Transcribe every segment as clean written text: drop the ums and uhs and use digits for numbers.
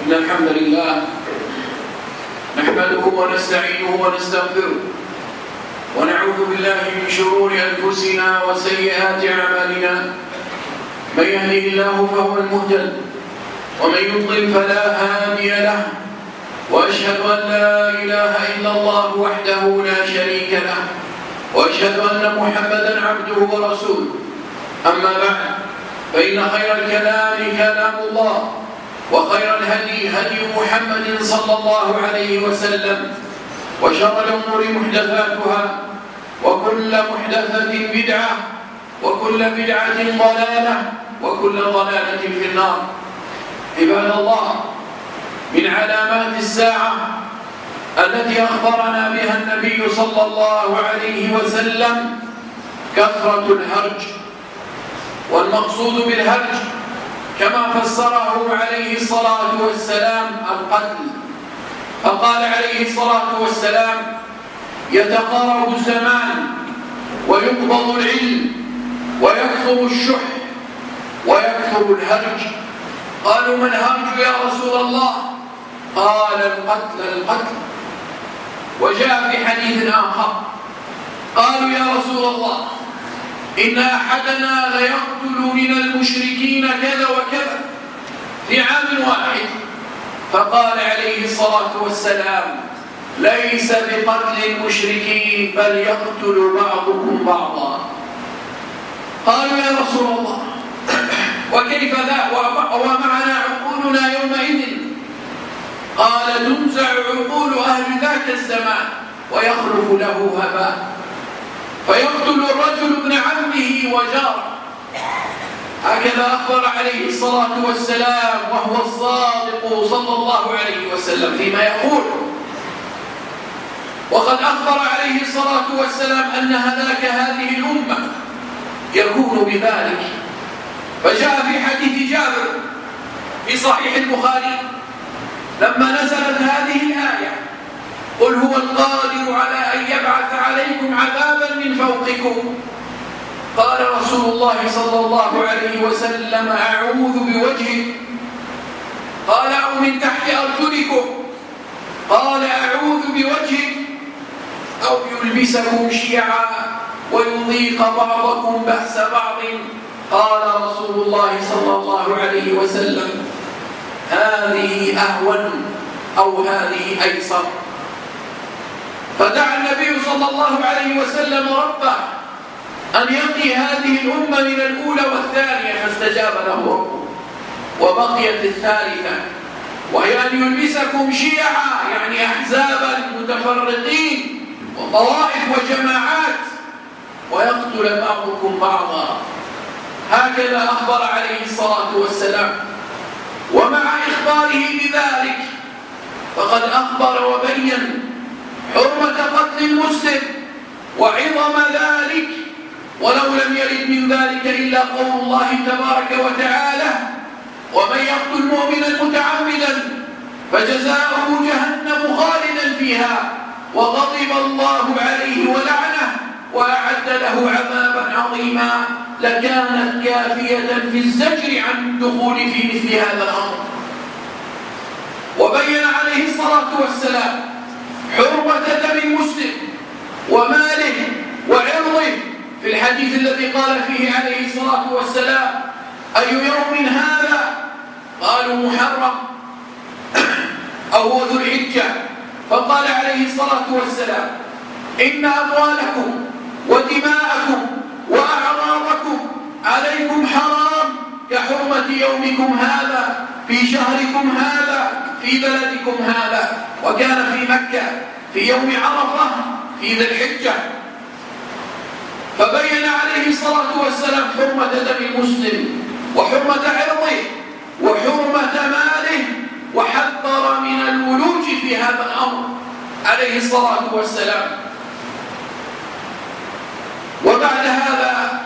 إن الحمد لله نحمده ونستعينه ونستغفره ونعوذ بالله من شرور أنفسنا وسيئات أعمالنا. من يهده الله فهو المهتد ومن يضلل فلا هادي له، وأشهد أن لا إله إلا الله وحده لا شريك له، وأشهد أن محمدا عبده ورسوله. أما بعد، فإن خير الكلام كلام الله، وخير الهدي هدي محمد صلى الله عليه وسلم، وشر الأمور محدثاتها، وكل محدثة بدعة، وكل بدعة ضلالة، وكل ضلالة في النار. عباد الله، من علامات الساعة التي أخبرنا بها النبي صلى الله عليه وسلم كثرة الهرج. والمقصود بالهرج كما فسره عليه الصلاة والسلام القتل، فقال عليه الصلاة والسلام: يتقارب الزمان ويقبض العلم ويكثر الشح ويكثر الهرج. قالوا: ما الهرج يا رسول الله؟ قال: القتل. وجاء في حديث آخر قالوا: يا رسول الله، إن أحدنا ليقتل من المشركين كذا وكذا في عام واحد. فقال عليه الصلاة والسلام: ليس بقتل المشركين، بل يقتل بعضكم بعضا. قالوا: يا رسول الله، وكيف ذا ومعنا عقولنا يومئذ؟ قال: تنزع عقول أهل ذاك الزمان ويخلف له هباء، فيقتل الرجل ابن عمه وجاره. هكذا أخبر عليه الصلاة والسلام، وهو الصادق صلى الله عليه وسلم فيما يقول. وقد أخبر عليه الصلاة والسلام أن هلاك هذه الأمة يكون بذلك. فجاء في حديث جابر في صحيح البخاري لما نزلت هذه الآية: قل هو القادر على أن يبعث عليكم عذابا من فوقكم، قال رسول الله صلى الله عليه وسلم: أعوذ بوجهك. قال: أو من تحت أرجلكم. قال: أعوذ بوجهك. أو يلبسكم شيعا ويضيق بعضكم بأس بعض. قال رسول الله صلى الله عليه وسلم: هذه أهون أو هذه أيسر. فدعا النبي صلى الله عليه وسلم ربه أن يقي هذه الأمة من الأولى والثانية، فاستجاب له ربه. وبقيت الثالثة، وهي أن يلبسكم شيعا، يعني أحزابا متفرقين وطوائف وجماعات، ويقتل بعضكم بعضا. هكذا أخبر عليه الصلاة والسلام. ومع إخباره بذلك فقد أخبر وبين حرمة قتل المسلم وعظم ذلك، ولو لم يرد من ذلك إلا قول الله تبارك وتعالى: ومن يقتل مؤمنا متعمدا فجزاؤه جهنم خالدا فيها وغضب الله عليه ولعنه وأعد له عذابا عظيما. لكانت كافية في الزجر عن الدخول في مثل هذا الأمر. وبين عليه الصلاة والسلام حرمة دم المسلم وماله وعرضه في الحديث الذي قال فيه عليه الصلاة والسلام: أي يوم هذا؟ قالوا: محرم أو هو ذو الحجة. فقال عليه الصلاة والسلام: إن أموالكم ودماءكم وأعراضكم عليكم حرام كحرمة يومكم هذا في شهركم هذا في بلدكم هذا. وكان في مكة في يوم عرفة في ذي الحجة. فبين عليه الصلاة والسلام حرمة دم المسلم وحرمة عرضه وحرمة ماله، وحذر من الولوج في هذا الأمر عليه الصلاة والسلام. وبعد هذا،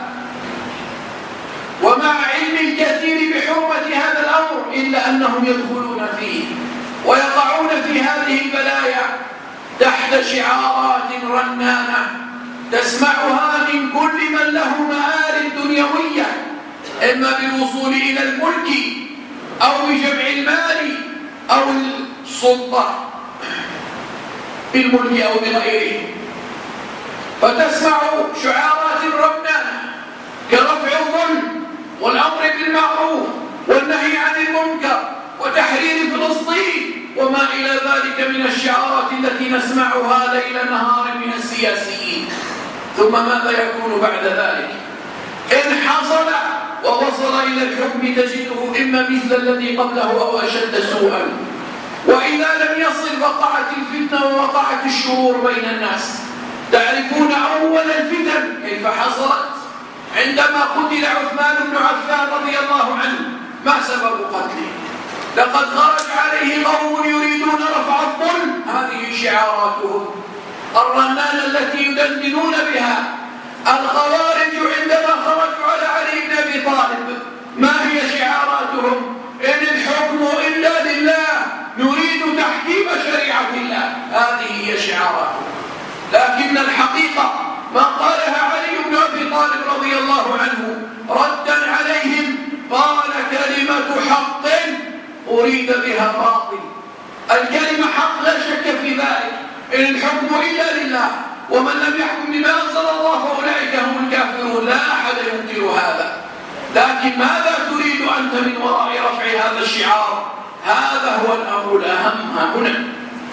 ومع علم الكثير بحرمة هذا الأمر، إلا أنهم يدخلون فيه ويقعون في هذه البلايا تحت شعارات رنانة تسمعها من كل من له مآرب دنيوية، إما بالوصول إلى الملك أو بجمع المال أو السلطة بالملك أو بغيره، فتسمع شعارات رنانة كرفع الظلم والأمر بالمعروف والنهي عن المنكر وتحرير فلسطين وما إلى ذلك من الشعارات التي نسمعها ليل نهار من السياسيين. ثم ماذا يكون بعد ذلك؟ إن حصل ووصل إلى الحكم تجده إما مثل الذي قبله أو أشد سوءا، وإذا لم يصل وقعت الفتنة ووقعت الشرور بين الناس. تعرفون أول الفتن كيف حصلت؟ عندما قتل عثمان بن عفان رضي الله عنه. ما سبب قتله؟ لقد خرج عليه قوم يريدون رفع الظلم، هذه شعاراتهم الرنانة التي يدندنون بها. الخوارج عندما خرجوا على علي بن أبي طالب ما هي شعاراتهم؟ إن الحكم إلا لله، نريد تحكيم شريعة الله، هذه هي شعاراتهم. لكن الحقيقة ما قالها علي بن أبي طالب رضي الله عنه ردا عليهم، قال كلمة حق أريد بها باطل. الكلمة حق لا شك في ذلك، إن الحكم إلا لله، ومن لم يحكم بما أنزل الله فأولئك هم الكافرون، لا أحد ينكر هذا. لكن ماذا تريد أنت من وراء رفع هذا الشعار؟ هذا هو الأمر الأهم هنا.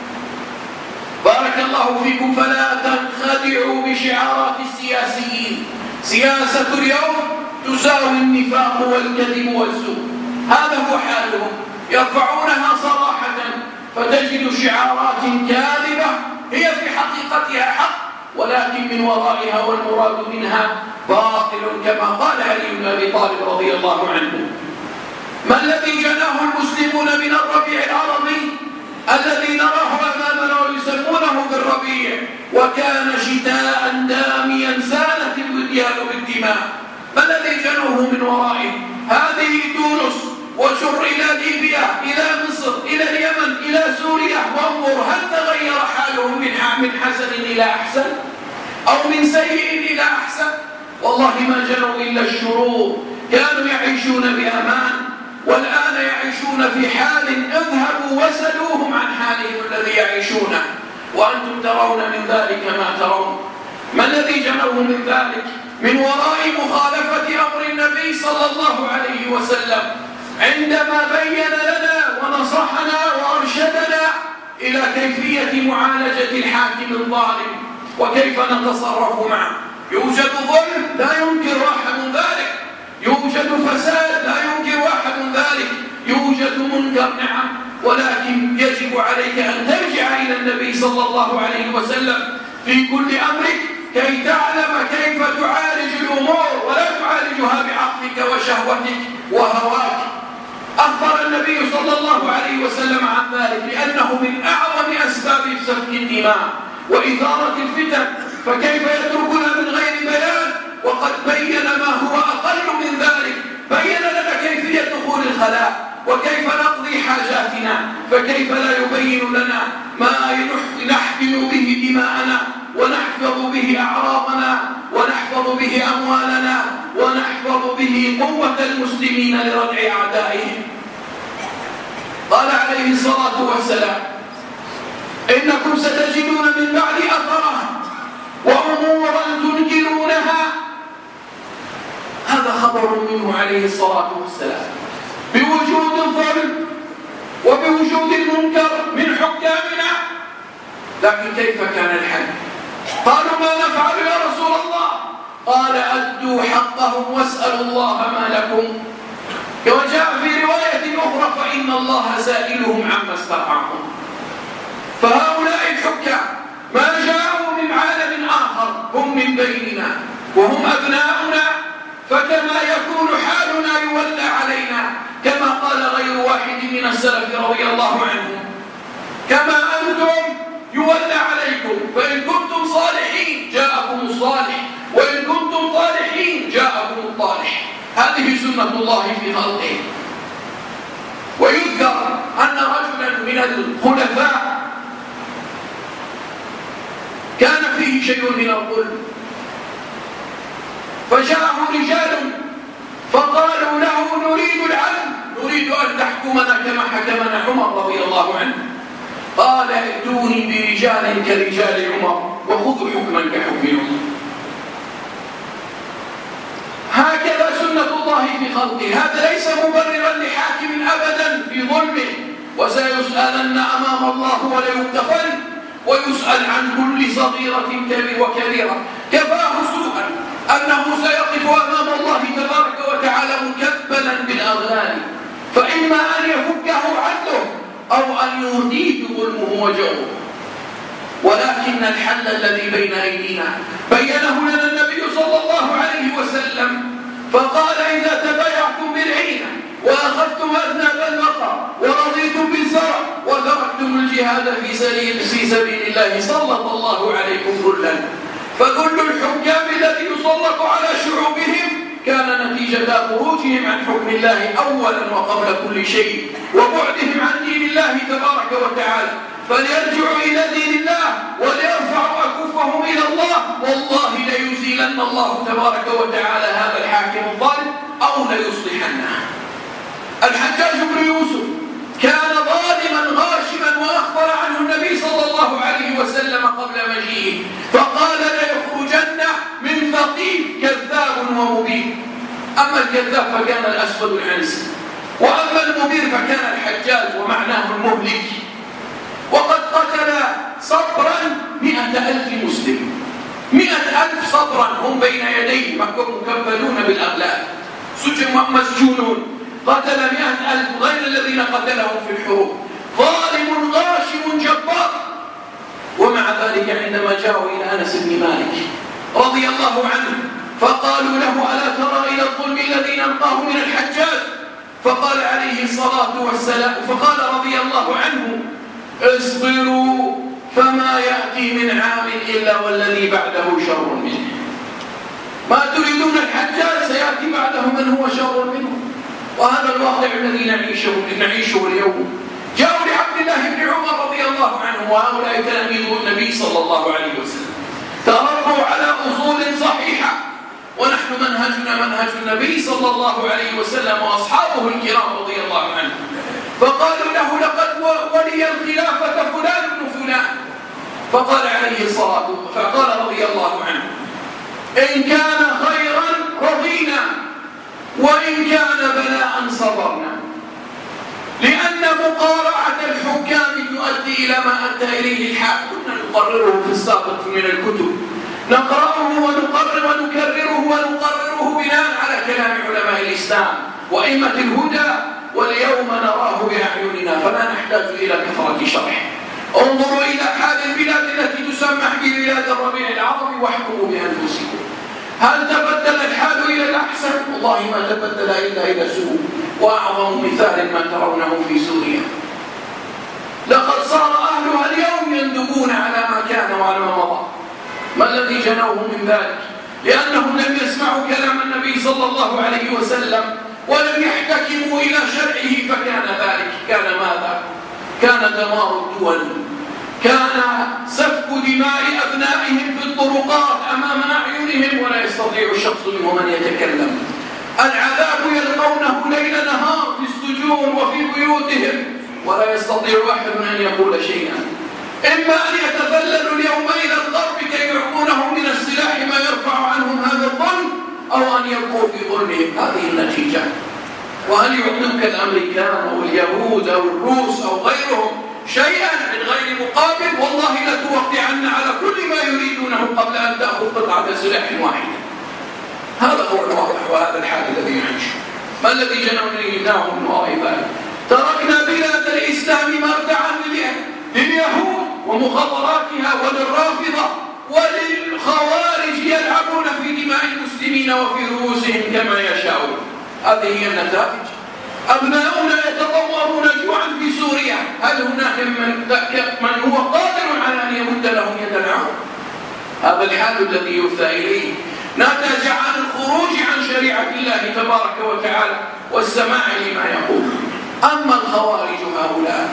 بارك الله فيكم. فلا تنخدعوا بشعارات السياسيين. سياسة اليوم تساوي النفاق والكذب والزور، هذا هو حالهم، يرفعونها صراحة، فتجد شعارات كاذبة هي في حقيقتها حق، ولكن من ورائها والمراد منها باطل، كما قال علي بن أبي طالب رضي الله عنه. ما الذي جناه المسلمون من الربيع العربي الذي نراه أمامنا ويسمونه بالربيع، وكان شتاء داميا سالت الوديان بالدماء؟ ما الذي جنوه من ورائه؟ هذه تونس، وشر إلى ليبيا، إلى مصر، إلى اليمن، إلى سوريا، وانظر هل تغير حالهم من حسن إلى أحسن أو من سيء إلى أحسن؟ والله ما جنوا إلا الشرور. كانوا يعيشون بأمان، والآن يعيشون في حال اذهبوا وسلوهم عن حالهم الذي يعيشونه، وأنتم ترون من ذلك ما ترون. ما الذي جنوه من ذلك؟ من وراء مخالفة أمر النبي صلى الله عليه وسلم عندما بين لنا ونصحنا وأرشدنا إلى كيفية معالجة الحاكم الظالم وكيف نتصرف معه. يوجد ظلم لا ينكر أحد ذلك، يوجد فساد لا ينكر أحد ذلك، يوجد منكر نعم، ولكن يجب عليك أن ترجع إلى النبي صلى الله عليه وسلم في كل أمرك كي تعلم كيف تعالج الأمور، ولا تعالجها بعقلك وشهوتك وهواك. أخبر النبي صلى الله عليه وسلم عن ذلك لأنه من أعظم أسباب سفك الدماء وإثارة الفتن، فكيف يتركنا من غير بيان وقد بين ما هو أقل من ذلك؟ بين لنا كيفية دخول الخلاء وكيف نقضي حاجاتنا، فكيف لا يبين لنا ما نحقن به دماءنا ونحفظ به أعراضنا ونحفظ به أموالنا ونحفظ به قوة المسلمين لردع أعدائهم؟ قال عليه الصلاة والسلام: إنكم ستجدون من بعد أثرها وأمورا تنكرونها. هذا خبر منه عليه الصلاة والسلام بوجود الظلم وبوجود المنكر من حكامنا. لكن كيف كان الحل؟ قالوا: ما نفعل يا رسول الله؟ قال: أدوا حقهم واسألوا الله ما لكم. وجاء في رواية أخرى: فإن الله سائلهم عما استطاعهم. فهؤلاء الحكام ما جاءوا من عالم آخر، هم من بيننا وهم أبناؤنا، فكما يكون حالنا يولى علينا، كما قال غير واحد من السلف رضي الله عنهم: كما أنتم يولى عليكم، فإن كنتم صالحين جاءكم الصالح، وإن كنتم طالحين جاءكم الطالح. هذه سنة الله في خلقه. ويذكر أن رجلا من الخلفاء كان فيه شيء من الظلم، فجاءه رجال فقالوا له: نريد العدل، نريد نريد أن تحكمنا كما حكمنا عمر رضي الله عنه. قال ائتوني برجال كرجال عمر وخذوا حكما كحكم عمر. هكذا سنة الله في خلقه. هذا ليس مبررا لحاكم أبدا في ظلمه، وسيسألن أمام الله وليوقفن ويسأل عن كل صغيرة وكبيرة. كفاه سوءا أنه سيقف أمام الله تبارك وتعالى مكبلا بالأغلال، فإما أن يفكه عدله أو أن يهديه ظلمه وجوره. ولكن الحل الذي بين أيدينا بينه لنا النبي صلى الله عليه وسلم، فقال إذا تبايعتم بالعينة وأخذتم أذناب البقر ورضيتم بالزرع وتركتم الجهاد في سبيل الله سلط الله عليكم ذلا. فكل الحكام الذي يسلط على شعوبهم كان نتيجة خروجهم عن حكم الله أولا وقبل كل شيء، وبعدهم عن دين الله تبارك وتعالى. فليرجعوا إلى دين الله وليرفعوا أكفهم إلى الله، والله ليزيلن الله تبارك وتعالى هذا الحاكم الظالم أو ليصلحنه. الحجاج بن يوسف كان ظالما غاشما، وأخبر عنه النبي صلى الله عليه وسلم قبل مجيئه فقال ليخرجن من ثقيف كذاب ومبين. أما الكذاب فكان الأسود العنسي، وأما المبين فكان الحجاج ومعناه المهلك. وقد قتل صبرا 100,000 مسلم، 100,000 صبرا هم بين يديه مكبلون بالأغلال مسجونون. قتل 100,000 غير الذين قتلهم في الحروب. ظالم غاشم جبار. ومع ذلك عندما جاءوا إلى أنس بن مالك رضي الله عنه فقالوا له ألا ترى إلى الظلم الذي نلقاه من الحجاج؟ فقال عليه الصلاة والسلام، فقال رضي الله عنه اصبروا فما يأتي من عام إلا والذي بعده شر منه. ما تريدون الحجاج سيأتي بعده من هو شر منه. وهذا الواقع الذي نعيشه اليوم. جاءوا لعبد الله بن عمر رضي الله عنه، وهؤلاء تلاميذ النبي صلى الله عليه وسلم تربوا على أصول صحيحة، ونحن منهجنا منهج النبي صلى الله عليه وسلم وأصحابه الكرام رضي الله عنهم. فقالوا له لقد ولي الخلافة فلان بن فلان. فقال عليه الصلاة والسلام، فقال رضي الله عنه إن كان خيرا رضينا وإن كان بلاء صبرنا، لأن مقارعة الحكام تؤدي إلى ما أدى إليه الحال. كنا نقرره في السابق من الكتب، نقرأه ونكرره بناء على كلام علماء الإسلام وأئمة الهدى، واليوم نراه بأعيننا فلا نحتاج إلى كثرة شرح. انظروا إلى حال البلاد التي تسمح ببلاد الربيع العربي واحكموا بأنفسكم. هل تبدل الحال إلى الأحسن؟ والله ما تبدل إلا إلى سوء. وأعظم مثال ما ترونه في سوريا، لقد صار أهلها اليوم يندبون على ما كان وعلى ما مضى. ما الذي جنوه من ذلك؟ لأنهم لم يسمعوا كلام النبي صلى الله عليه وسلم ولم يحتكموا إلى شرعه، فكان ذلك كان ماذا؟ كان دمار الدول، كان سفك دماء أبنائهم في الطرقات أمام أعينهم ولا يستطيع الشخص منهم أن يتكلم. العذاب يلقونه ليل نهار في السجون وفي بيوتهم ولا يستطيع أحد أن يقول شيئا. إما أن يتذللوا اليوم إلى الغرب كي يعطونه من السلاح ما يرفع عنهم هذا الظلم، أو أن يبقوا في ظلمهم. هذه النتيجة. وهل يعطوك الأمريكان أو اليهود أو الروس أو غيرهم شيئا من غير مقابل؟ والله لتوقعن على كل ما يريدونه قبل أن تأخذ قطعة سلاح واحدة. هذا هو الواقع وهذا الحال الذي نعيشه. ما الذي جنوناه من وراء ذلك؟ تركنا بلاد الإسلام مرتعا لليهود ومخابراتها وللرافضة وللخوارج يلعبون في دماء المسلمين وفي رؤوسهم كما يشاءون. هذه هي النتائج. أبناؤنا يتضورون جوعا في سوريا، هل هناك من هو قادر على أن يمد لهم يد العون؟ هذا الحال الذي يفضى إليه نتج عن الخروج عن شريعة الله تبارك وتعالى والسماع لما يقول. أما الخوارج هؤلاء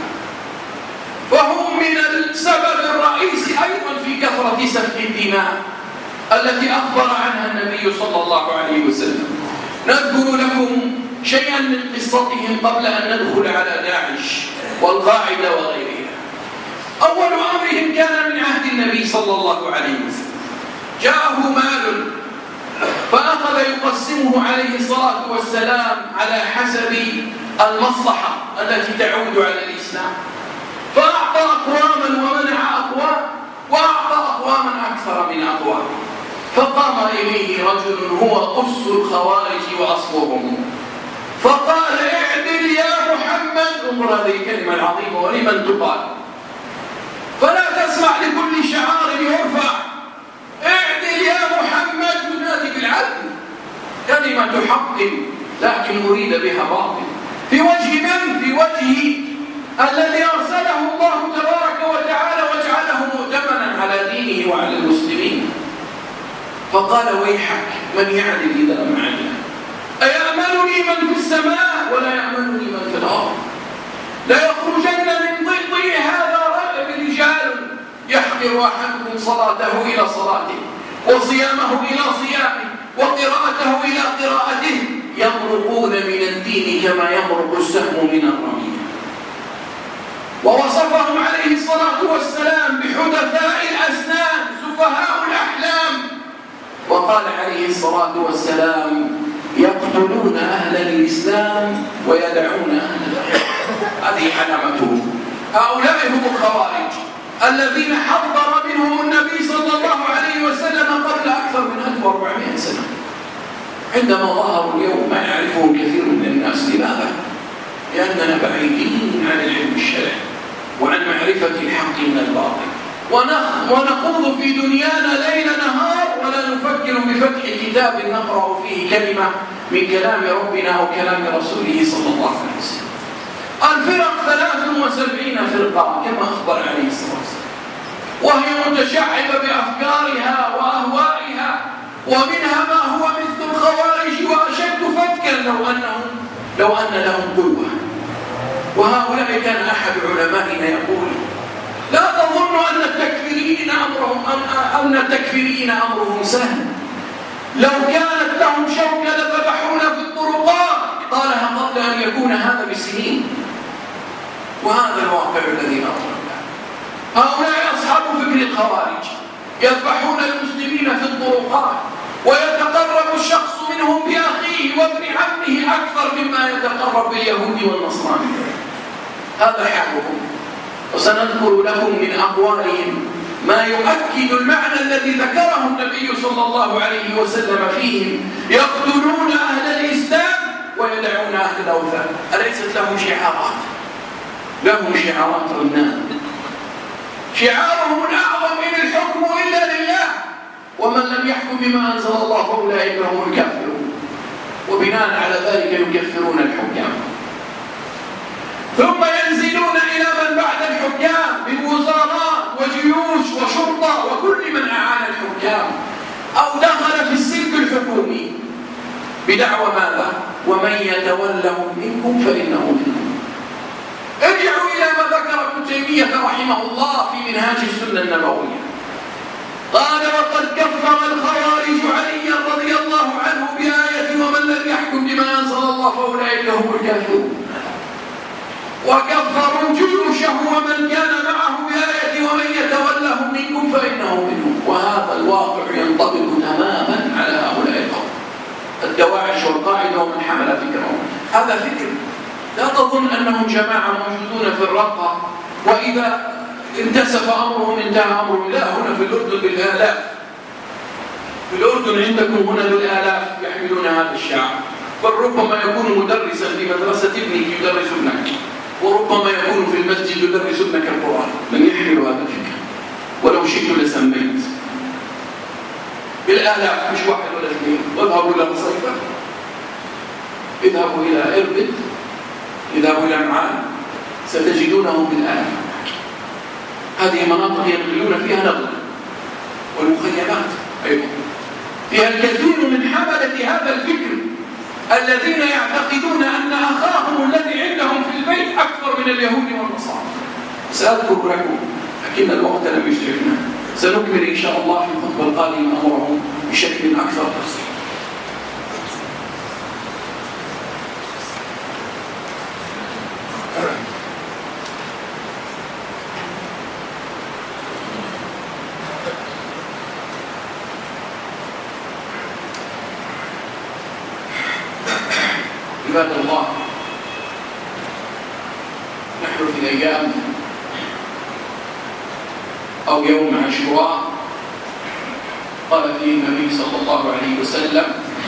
فهم من السبب الرئيسي أيضا في كثرة سفك الدماء التي أخبر عنها النبي صلى الله عليه وسلم. نذكر لكم شيئا من قصتهم قبل أن ندخل على داعش والقاعدة وغيرها. أول أمرهم كان من عهد النبي صلى الله عليه وسلم. جاءه مال فأخذ يقسمه عليه الصلاة والسلام على حسب المصلحة التي تعود على الإسلام، فأعطى أقواما ومنع أقوام، وأعطى أقواما أكثر من أقوام. فقام إليه رجل هو قس الخوارج وأصلهم فقال: اعدل يا محمد. انظر هذه الكلمة العظيمة ولمن تقال، فلا تسمع لكل شعار يرفع. اعدل يا محمد، ينادي بالعدل، كلمة حق لكن أريد بها باطل. في وجه من؟ في وجه الذي أرسله الله تبارك وتعالى وجعله مؤتمنا على دينه وعلى المسلمين. فقال: ويحك، من يعدل إذا لم أعدل؟ أيأمنني من في السماء ولا يأمنني من في الأرض؟ لا يخرجن من ضئضئ هذا رجال يحقر أحدكم صلاته إلى صلاته وصيامه إلى صيامه وقراءته إلى قراءته، يمرقون من الدين كما يمرق السهم من الرمية. ووصفهم عليه الصلاة والسلام بحدثاء الأسنان سفهاء الأحلام، وقال عليه الصلاة والسلام: يقتلون أهل الإسلام ويدعون أهل الإسلام. هذه علامتهم. هؤلاء هم الخوارج الذين حذر منهم النبي صلى الله عليه وسلم قبل أكثر من 1400 سنة. عندما ظهروا اليوم ما يعرفه كثير من الناس. لماذا؟ لأننا بعيدين عن العلم الشرعي وعن معرفة الحق من الباطل، ونخوض في دنيانا ليل نهار ولا نفكر بفتح كتاب نقرأ فيه كلمة من كلام ربنا أو كلام رسوله صلى الله عليه وسلم. الفرق 73 فرقة كما أخبر عليه الصلاة والسلام، وهي متشعبة بأفكارها وأهوائها، ومنها ما هو مثل الخوارج وأشد فتكا لو أن لهم قوة. وهؤلاء كان أحد علمائنا يقول: لا تظن أن التكفيرين أمرهم سهل، لو كانت لهم شوكة لذبحونا في الطرقات. قالها قبل أن يكون هذا بسنين. وهذا الواقع الذي نرى. هؤلاء أصحاب فكر الخوارج يذبحون المسلمين في الطرقات، ويتقرب الشخص منهم بأخيه وابن عمه أكثر مما يتقرب باليهود والنصارى. هذا حالهم. وسنذكر لكم من أقوالهم ما يؤكد المعنى الذي ذكره النبي صلى الله عليه وسلم فيهم: يقتلون أهل الإسلام ويدعون أهل الأوثان. أليست لهم شعارات؟ لهم شعارات رنان. شعارهم الأعظم: إن الحكم إلا لله، ومن لم يحكم بما أنزل الله فأولئك هم الكافرون. وبناء على ذلك يكفرون الحكام، ثم ينزلون إلى من بعد الحكام من وزارات وجيوش وشرطة وكل من أعان الحكام أو دخل في السلك الحكومي بدعوى ماذا؟ ومن يتولهم منكم فإنه منهم. ارجعوا إلى ما ذكر ابن تيمية رحمه الله في منهاج السنة النبوية. قال: وقد كفر الخوارج عليا رضي الله عنه بآية: ومن لم يحكم بما أنزل الله فأولئك هم الكافرون. وكفروا جيوشه ومن كان معه بآية: ومن يتولهم منكم فإنه منهم. وهذا الواقع ينطبق تماما على هؤلاء القوم، الدواعش والقاعدة ومن حمل فكرهم. هذا فكر. لا تظن أنهم جماعة موجودون في الرقة وإذا انتسف أمرهم انتهى أمرهم. لا، هنا في الأردن بالآلاف. في الأردن عندكم هنا بالآلاف يحملون هذا الشعار. بل ربما يكون مدرسا في مدرسة ابنك يدرس ابنك، وربما يكون في المسجد يدرس ابنك القرآن. من يحمل هذا الفكر؟ ولو شئت لسميت. بالآلاف، مش واحد ولا اثنين. واذهبوا إلى مصيفة، اذهبوا إلى إربد، اذهبوا إلى معان، ستجدونهم بالآلاف. هذه مناطق ينقلون فيها نقل، والمخيمات أيضا فيها الكثير من حملة هذا الفكر الذين يعتقدون أن أخاهم الذي عندهم في البيت أكثر من اليهود والنصارى. سأذكر لكم لكن الوقت لم يسعفنا. سنكمل إن شاء الله في الخطبة القادمة أمرهم بشكل أكثر تفصيل. عباد الله، نحن في الأيام أو يوم عاشوراء قال فيه النبي صلى الله عليه وسلم: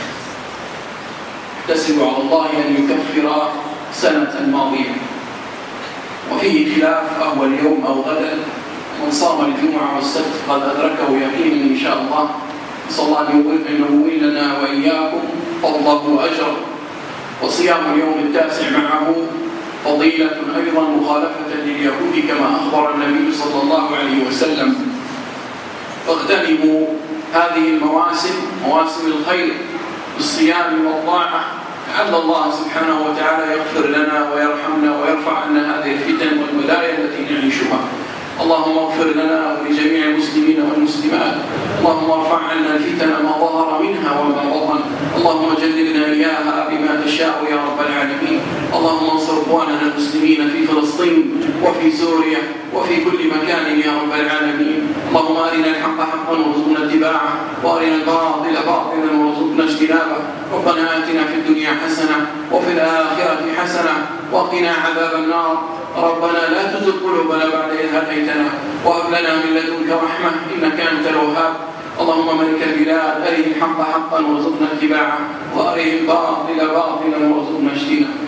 احتسبوا على الله أن يكفر سنة ماضية. وفيه خلاف أهو اليوم أو غدا، من صام الجمعة والسبت قد أدركه يقينا إن شاء الله. نسأل الله أن ينول لنا وإياكم فضله وأجره. وصيام اليوم التاسع معه فضيلة أيضا مخالفة لليهود كما أخبر النبي صلى الله عليه وسلم. فاغتنموا هذه المواسم، مواسم الخير بالصيام والطاعة، لعل الله سبحانه وتعالى يغفر لنا ويرحمنا ويرفع عنا هذه الفتن والبلايا التي نعيشها. اللهم اغفر لنا ولجميع المسلمين والمسلمات. اللهم ارفع عنا الفتن ما ظهر منها وما بطن. اللهم جنبنا إياها بما تشاء يا رب العالمين. اللهم انصر اخواننا المسلمين في فلسطين وفي سوريا وفي كل مكان يا رب العالمين. اللهم أرنا الحق حقا وارزقنا اتباعه، وأرنا الباطل باطلا وارزقنا اجتنابه. ربنا آتنا في الدنيا حسنة وفي الآخرة حسنة وقنا عذاب النار. ربنا لا تزغ قلوبنا بعد إذ هديتنا وهب لنا من لدنك رحمة إنك أنت الوهاب. اللهم ملك البلاد أرنا الحق حقا وارزقنا اتباعه، وأرنا الباطل باطلا وارزقنا اجتنابه.